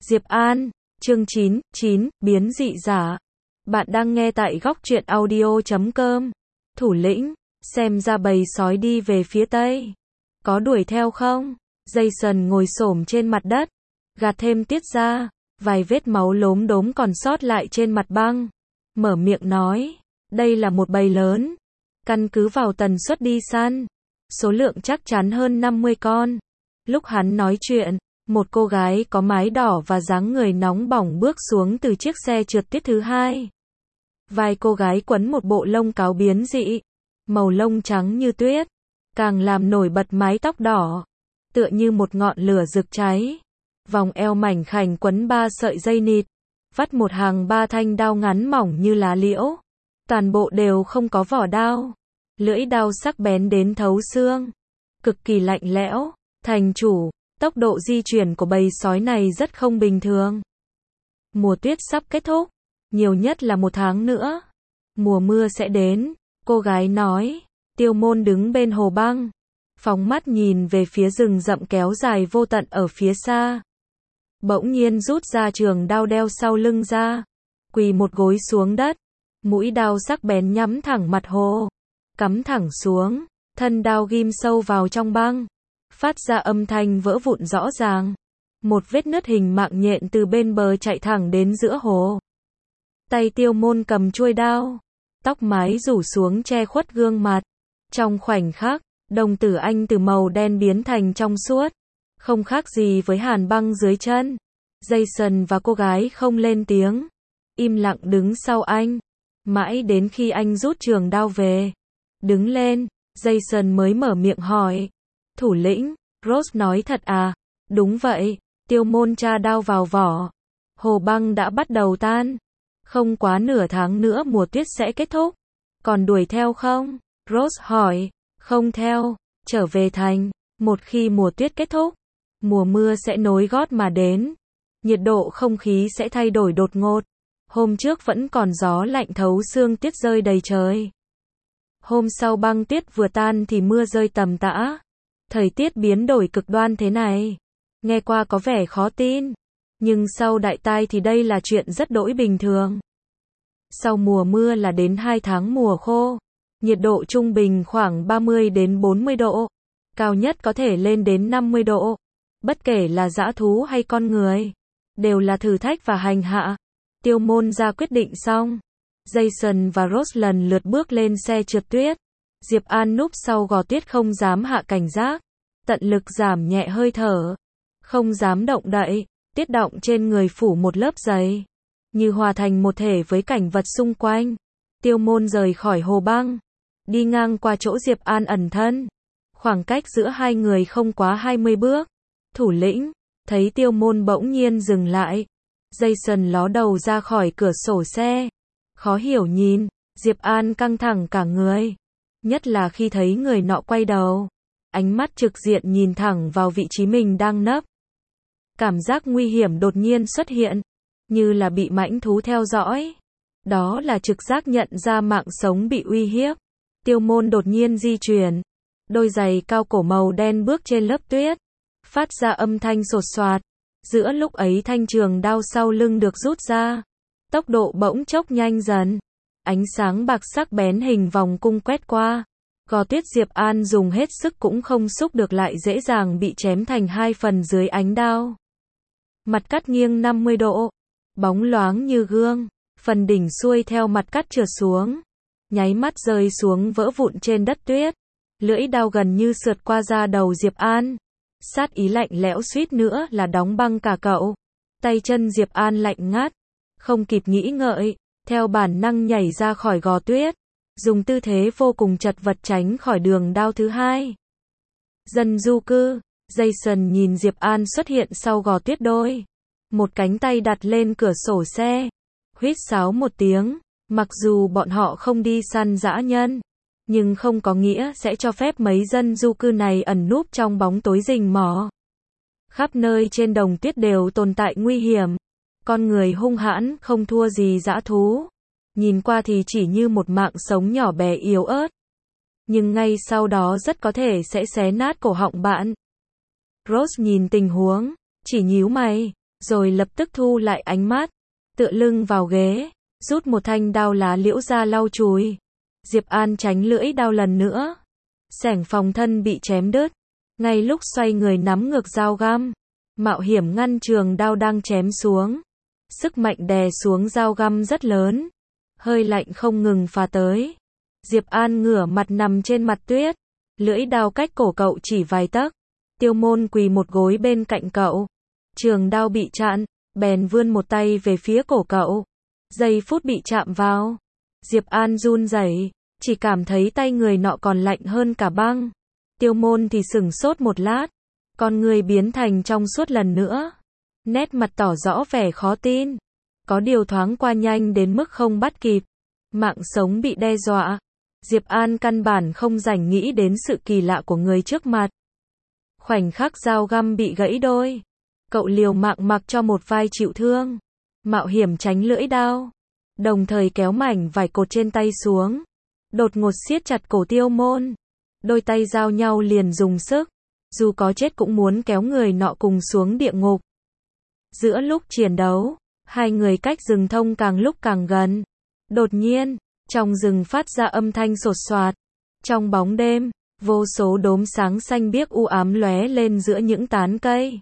Diệp An, chương 9, biến dị giả. Bạn đang nghe tại góc truyện audio.com. Thủ lĩnh, xem ra bầy sói đi về phía tây. Có đuổi theo không? Jason ngồi xổm trên mặt đất, gạt thêm tiết ra, vài vết máu lốm đốm còn sót lại trên mặt băng. Mở miệng nói, đây là một bầy lớn. Căn cứ vào tần suất đi săn, số lượng chắc chắn hơn 50 con. Lúc hắn nói chuyện, một cô gái có mái đỏ và dáng người nóng bỏng bước xuống từ chiếc xe trượt tuyết thứ hai. Vai cô gái quấn một bộ lông cáo biến dị, màu lông trắng như tuyết, càng làm nổi bật mái tóc đỏ, tựa như một ngọn lửa rực cháy. Vòng eo mảnh khảnh quấn 3 sợi dây nịt, vắt một hàng 3 thanh đao ngắn mỏng như lá liễu. Toàn bộ đều không có vỏ đao, lưỡi đao sắc bén đến thấu xương, cực kỳ lạnh lẽo. Thành chủ, tốc độ di chuyển của bầy sói này rất không bình thường. Mùa tuyết sắp kết thúc, nhiều nhất là 1 tháng nữa. Mùa mưa sẽ đến, cô gái nói. Tiêu Môn đứng bên hồ băng, phóng mắt nhìn về phía rừng rậm kéo dài vô tận ở phía xa. Bỗng nhiên rút ra trường đao đeo sau lưng ra, quỳ một gối xuống đất, mũi đao sắc bén nhắm thẳng mặt hồ, cắm thẳng xuống, thân đao ghim sâu vào trong băng, phát ra âm thanh vỡ vụn rõ ràng. Một vết nứt hình mạng nhện từ bên bờ chạy thẳng đến giữa hồ. Tay Tiêu Môn cầm chuôi đao, tóc mái rủ xuống che khuất gương mặt. Trong khoảnh khắc, đồng tử anh từ màu đen biến thành trong suốt, không khác gì với hàn băng dưới chân. Jason và cô gái không lên tiếng, im lặng đứng sau anh, mãi đến khi anh rút trường đao về. Đứng lên, Jason mới mở miệng hỏi. Thủ lĩnh, Rose nói thật à? Đúng vậy, Tiêu Môn tra đao vào vỏ. Hồ băng đã bắt đầu tan. Không quá nửa tháng nữa mùa tuyết sẽ kết thúc. Còn đuổi theo không? Rose hỏi. Không theo, trở về thành. Một khi mùa tuyết kết thúc, mùa mưa sẽ nối gót mà đến. Nhiệt độ không khí sẽ thay đổi đột ngột. Hôm trước vẫn còn gió lạnh thấu xương, tuyết rơi đầy trời. Hôm sau băng tuyết vừa tan thì mưa rơi tầm tã. Thời tiết biến đổi cực đoan thế này, nghe qua có vẻ khó tin, nhưng sau đại tai thì đây là chuyện rất đỗi bình thường. Sau mùa mưa là đến 2 tháng mùa khô, nhiệt độ trung bình khoảng 30 đến 40 độ, cao nhất có thể lên đến 50 độ. Bất kể là dã thú hay con người, đều là thử thách và hành hạ. Tiêu Môn ra quyết định xong, Jason và Rose lần lượt bước lên xe trượt tuyết. Diệp An núp sau gò tuyết không dám hạ cảnh giác, tận lực giảm nhẹ hơi thở, không dám động đậy, tiết động trên người phủ một lớp giày, như hòa thành một thể với cảnh vật xung quanh. Tiêu Môn rời khỏi hồ băng, đi ngang qua chỗ Diệp An ẩn thân, khoảng cách giữa hai người không quá 20 bước. Thủ lĩnh, thấy Tiêu Môn bỗng nhiên dừng lại, Jason ló đầu ra khỏi cửa sổ xe, khó hiểu nhìn. Diệp An căng thẳng cả người, nhất là khi thấy người nọ quay đầu, ánh mắt trực diện nhìn thẳng vào vị trí mình đang nấp. Cảm giác nguy hiểm đột nhiên xuất hiện, như là bị mãnh thú theo dõi. Đó là trực giác nhận ra mạng sống bị uy hiếp. Tiêu Môn đột nhiên di chuyển, đôi giày cao cổ màu đen bước trên lớp tuyết, phát ra âm thanh sột soạt. Giữa lúc ấy thanh trường đao sau lưng được rút ra, tốc độ bỗng chốc nhanh dần. Ánh sáng bạc sắc bén hình vòng cung quét qua. Gò tuyết Diệp An dùng hết sức cũng không xúc được lại dễ dàng bị chém thành 2 phần dưới ánh đao. Mặt cắt nghiêng 50 độ, bóng loáng như gương, phần đỉnh xuôi theo mặt cắt trượt xuống, nháy mắt rơi xuống vỡ vụn trên đất tuyết. Lưỡi đao gần như sượt qua da đầu Diệp An. Sát ý lạnh lẽo suýt nữa là đóng băng cả cậu. Tay chân Diệp An lạnh ngắt, không kịp nghĩ ngợi, theo bản năng nhảy ra khỏi gò tuyết, dùng tư thế vô cùng chật vật tránh khỏi đường đao thứ hai. Dân du cư, Jason nhìn Diệp An xuất hiện sau gò tuyết đôi, một cánh tay đặt lên cửa sổ xe, huýt sáo một tiếng. Mặc dù bọn họ không đi săn dã nhân, nhưng không có nghĩa sẽ cho phép mấy dân du cư này ẩn núp trong bóng tối rình mò. Khắp nơi trên đồng tuyết đều tồn tại nguy hiểm. Con người hung hãn không thua gì dã thú, nhìn qua thì chỉ như một mạng sống nhỏ bé yếu ớt, nhưng ngay sau đó rất có thể sẽ xé nát cổ họng bạn. Rose nhìn tình huống, chỉ nhíu mày, rồi lập tức thu lại ánh mắt, tựa lưng vào ghế, rút một thanh đao lá liễu ra lau chùi. Diệp An tránh lưỡi đao lần nữa. Xẻng phòng thân bị chém đứt. Ngay lúc xoay người nắm ngược dao găm, mạo hiểm ngăn trường đao đang chém xuống. Sức mạnh đè xuống dao găm rất lớn. Hơi lạnh không ngừng phả tới. Diệp An ngửa mặt nằm trên mặt tuyết. Lưỡi đao cách cổ cậu chỉ vài tấc. Tiêu Môn quỳ một gối bên cạnh cậu. Trường đao bị chặn, bèn vươn một tay về phía cổ cậu. Giây phút bị chạm vào, Diệp An run rẩy, chỉ cảm thấy tay người nọ còn lạnh hơn cả băng. Tiêu Môn thì sửng sốt một lát, con người biến thành trong suốt lần nữa. Nét mặt tỏ rõ vẻ khó tin. Có điều thoáng qua nhanh đến mức không bắt kịp. Mạng sống bị đe dọa. Diệp An căn bản không rảnh nghĩ đến sự kỳ lạ của người trước mặt. Khoảnh khắc dao găm bị gãy đôi, cậu liều mạng mặc cho một vai chịu thương, mạo hiểm tránh lưỡi đao, đồng thời kéo mảnh vải cột trên tay xuống, đột ngột siết chặt cổ Tiêu Môn. Đôi tay giao nhau liền dùng sức, dù có chết cũng muốn kéo người nọ cùng xuống địa ngục. Giữa lúc chiến đấu, hai người cách rừng thông càng lúc càng gần. Đột nhiên, trong rừng phát ra âm thanh sột soạt. Trong bóng đêm, vô số đốm sáng xanh biếc u ám lóe lên giữa những tán cây,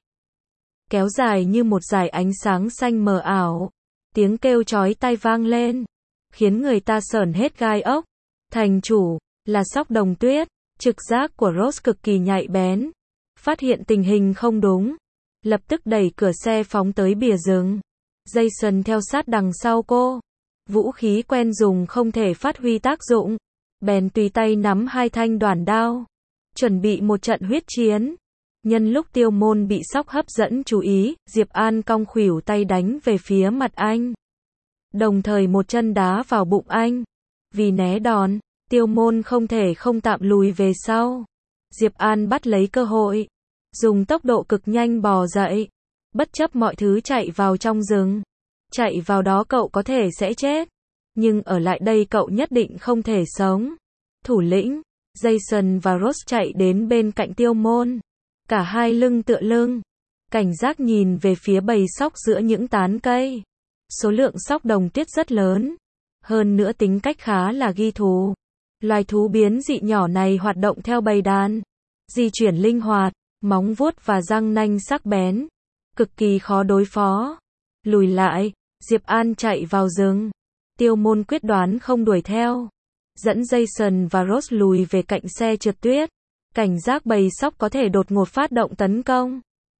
kéo dài như một dải ánh sáng xanh mờ ảo. Tiếng kêu chói tai vang lên, khiến người ta sởn hết gai ốc. Thành chủ, là Sóc Đồng Tuyết, trực giác của Rose cực kỳ nhạy bén. Phát hiện tình hình không đúng, lập tức đẩy cửa xe phóng tới bìa rừng. Jason theo sát đằng sau cô. Vũ khí quen dùng không thể phát huy tác dụng, bèn tùy tay nắm hai thanh đoản đao, chuẩn bị một trận huyết chiến. Nhân lúc Tiêu Môn bị Sóc hấp dẫn chú ý, Diệp An cong khuỷu tay đánh về phía mặt anh, đồng thời một chân đá vào bụng anh. Vì né đòn, Tiêu Môn không thể không tạm lùi về sau. Diệp An bắt lấy cơ hội, dùng tốc độ cực nhanh bò dậy, bất chấp mọi thứ chạy vào trong rừng. Chạy vào đó cậu có thể sẽ chết, nhưng ở lại đây cậu nhất định không thể sống. Thủ lĩnh, Jason và Rose chạy đến bên cạnh Tiêu Môn. Cả hai lưng tựa lưng, cảnh giác nhìn về phía bầy sóc giữa những tán cây. Số lượng sóc đồng tuyết rất lớn, hơn nữa tính cách khá là ghi thú. Loài thú biến dị nhỏ này hoạt động theo bầy đàn, di chuyển linh hoạt, móng vuốt và răng nanh sắc bén, cực kỳ khó đối phó. Lùi lại, Diệp An chạy vào rừng. Tiêu Môn quyết đoán không đuổi theo, dẫn Jason và Rose lùi về cạnh xe trượt tuyết, cảnh giác bầy sóc có thể đột ngột phát động tấn công.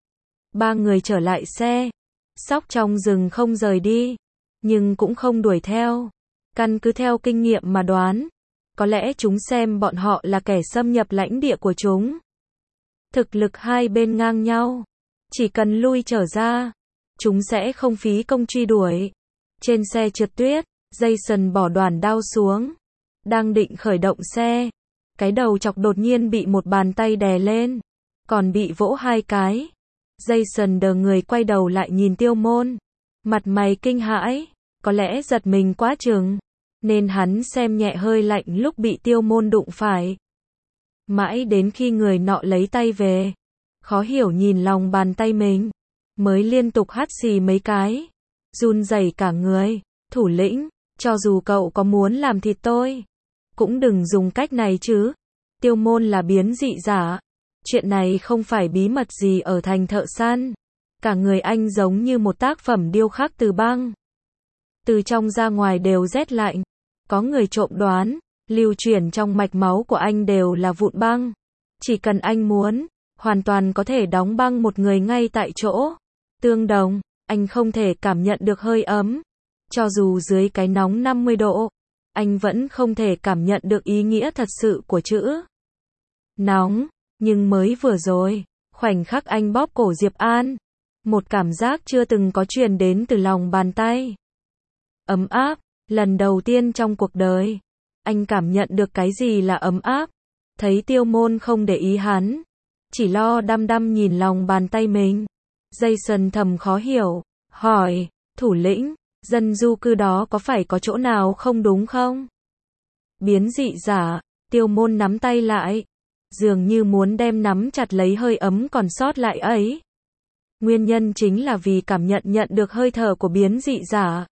Ba người trở lại xe. Sóc trong rừng không rời đi, nhưng cũng không đuổi theo. Căn cứ theo kinh nghiệm mà đoán, có lẽ chúng xem bọn họ là kẻ xâm nhập lãnh địa của chúng. Thực lực hai bên ngang nhau, chỉ cần lui trở ra, chúng sẽ không phí công truy đuổi. Trên xe trượt tuyết, Jason bỏ đoản đao xuống, đang định khởi động xe, cái đầu chọc đột nhiên bị một bàn tay đè lên, còn bị vỗ hai cái. Jason đờ người quay đầu lại nhìn Tiêu Môn, mặt mày kinh hãi, có lẽ giật mình quá chừng, nên hắn xem nhẹ hơi lạnh lúc bị Tiêu Môn đụng phải. Mãi đến khi người nọ lấy tay về, khó hiểu nhìn lòng bàn tay mình, mới liên tục hắt xì mấy cái, run rẩy cả người. Thủ lĩnh, cho dù cậu có muốn làm thịt tôi, cũng đừng dùng cách này chứ. Tiêu Môn là biến dị giả, chuyện này không phải bí mật gì ở thành thợ săn. Cả người anh giống như một tác phẩm điêu khắc từ băng, từ trong ra ngoài đều rét lạnh. Có người trộm đoán, lưu chuyển trong mạch máu của anh đều là vụn băng. Chỉ cần anh muốn, hoàn toàn có thể đóng băng một người ngay tại chỗ. Tương đồng, anh không thể cảm nhận được hơi ấm. Cho dù dưới cái nóng 50 độ, anh vẫn không thể cảm nhận được ý nghĩa thật sự của chữ nóng. Nhưng mới vừa rồi, khoảnh khắc anh bóp cổ Diệp An, một cảm giác chưa từng có truyền đến từ lòng bàn tay. Ấm áp, lần đầu tiên trong cuộc đời, anh cảm nhận được cái gì là ấm áp. Thấy Tiêu Môn không để ý hắn, chỉ lo đăm đăm nhìn lòng bàn tay mình. Jason thầm khó hiểu, hỏi, thủ lĩnh, dân du cư đó có phải có chỗ nào không đúng không? Biến dị giả, Tiêu Môn nắm tay lại, dường như muốn đem nắm chặt lấy hơi ấm còn sót lại ấy. Nguyên nhân chính là vì cảm nhận được hơi thở của biến dị giả.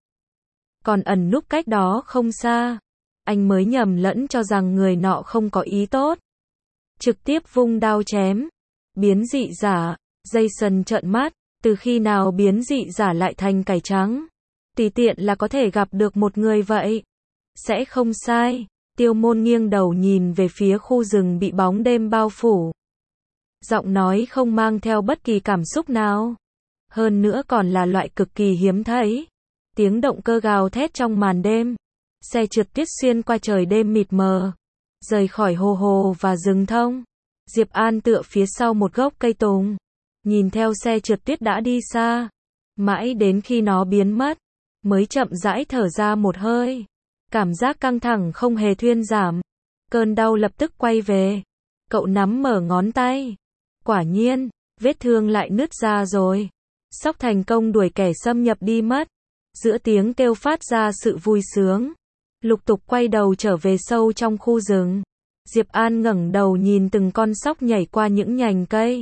Còn ẩn núp cách đó không xa. Anh mới nhầm lẫn cho rằng người nọ không có ý tốt. Trực tiếp vung đao chém. Biến dị giả. Jason trợn mắt. Từ khi nào biến dị giả lại thành cải trắng? Tùy tiện là có thể gặp được một người vậy. Sẽ không sai. Tiêu Môn nghiêng đầu nhìn về phía khu rừng bị bóng đêm bao phủ. Giọng nói không mang theo bất kỳ cảm xúc nào. Hơn nữa còn là loại cực kỳ hiếm thấy. Tiếng động cơ gào thét trong màn đêm. Xe trượt tuyết xuyên qua trời đêm mịt mờ. Rời khỏi hồ hồ và rừng thông. Diệp An tựa phía sau một gốc cây tùng. Nhìn theo xe trượt tuyết đã đi xa. Mãi đến khi nó biến mất. Mới chậm rãi thở ra một hơi. Cảm giác căng thẳng không hề thuyên giảm. Cơn đau lập tức quay về. Cậu nắm mở ngón tay. Quả nhiên, vết thương lại nứt ra rồi. Sóc thành công đuổi kẻ xâm nhập đi mất. Giữa tiếng kêu phát ra sự vui sướng. Lục tục quay đầu trở về sâu trong khu rừng. Diệp An ngẩng đầu nhìn từng con sóc nhảy qua những nhành cây.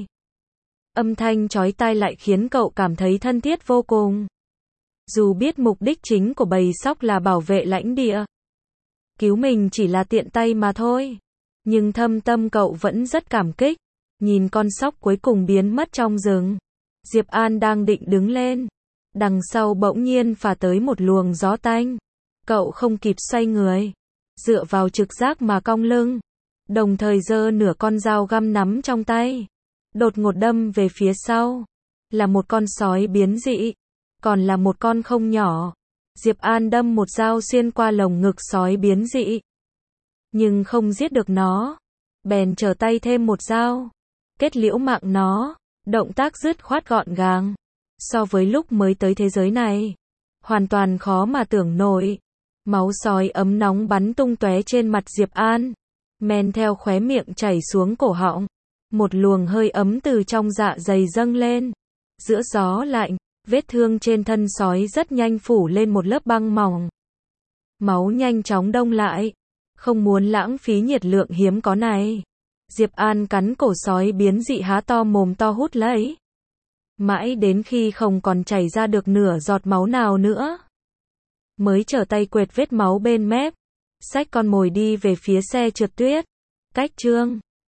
Âm thanh chói tai lại khiến cậu cảm thấy thân thiết vô cùng. Dù biết mục đích chính của bầy sóc là bảo vệ lãnh địa. Cứu mình chỉ là tiện tay mà thôi. Nhưng thâm tâm cậu vẫn rất cảm kích. Nhìn con sóc cuối cùng biến mất trong rừng. Diệp An đang định đứng lên. Đằng sau bỗng nhiên phả tới một luồng gió tanh. Cậu không kịp xoay người. Dựa vào trực giác mà cong lưng. Đồng thời giơ nửa con dao găm nắm trong tay. Đột ngột đâm về phía sau. Là một con sói biến dị. Còn là một con không nhỏ. Diệp An đâm một dao xuyên qua lồng ngực sói biến dị. Nhưng không giết được nó. Bèn trở tay thêm một dao. Kết liễu mạng nó. Động tác dứt khoát gọn gàng. So với lúc mới tới thế giới này. Hoàn toàn khó mà tưởng nổi. Máu sói ấm nóng bắn tung tóe trên mặt Diệp An. Men theo khóe miệng chảy xuống cổ họng. Một luồng hơi ấm từ trong dạ dày dâng lên. Giữa gió lạnh, vết thương trên thân sói rất nhanh phủ lên một lớp băng mỏng. Máu nhanh chóng đông lại. Không muốn lãng phí nhiệt lượng hiếm có này. Diệp An cắn cổ sói biến dị há to mồm to hút lấy. Mãi đến khi không còn chảy ra được nửa giọt máu nào nữa. Mới trở tay quệt vết máu bên mép. Xách con mồi đi về phía xe trượt tuyết. Cách chương